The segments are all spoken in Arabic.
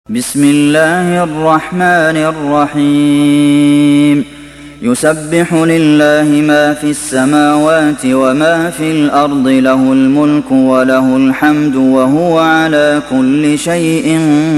بسم الله الرحمن الرحيم يسبح لله ما في السماوات وما في الأرض له الملك وله الحمد وهو على كل شيء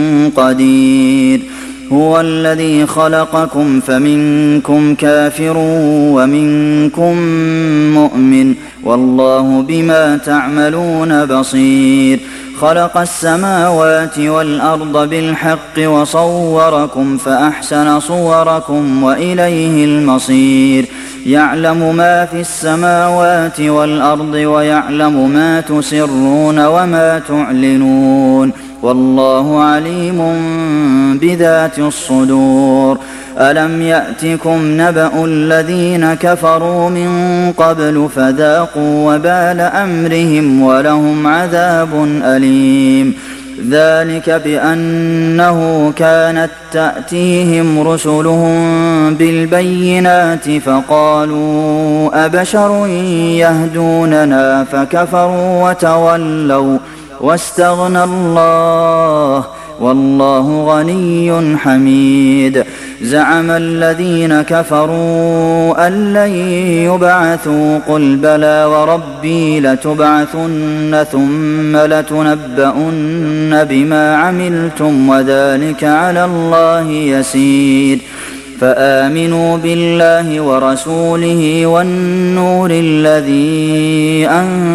قدير هو الذي خلقكم فمنكم كافر ومنكم مؤمن والله بما تعملون بصير خلق السماوات والأرض بالحق وصوركم فأحسن صوركم وإليه المصير يعلم ما في السماوات والأرض ويعلم ما تسرون وما تعلنون والله عليم بذات الصدور ألم يأتكم نبأ الذين كفروا من قبل فذاقوا وبال أمرهم ولهم عذاب أليم ذلك بأنه كانت تأتيهم رسلهم بالبينات فقالوا أبشر يهدوننا فكفروا وتولوا واستغنى الله والله غني حميد زعم الذين كفروا أن لن يبعثوا قل بلى وربي لتبعثن ثم لتنبؤن بما عملتم وذلك على الله يسير فآمنوا بالله ورسوله والنور الذي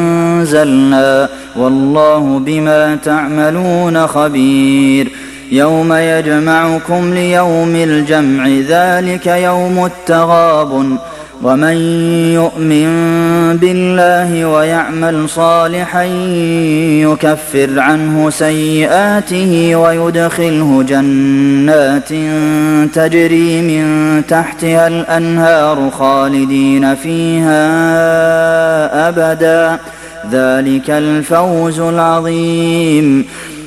أنزلنا والله بما تعملون خبير يوم يجمعكم ليوم الجمع ذلك يوم التغابن ومن يؤمن بالله ويعمل صالحا يكفر عنه سيئاته ويدخله جنات تجري من تحتها الأنهار خالدين فيها أبدا ذلك الفوز العظيم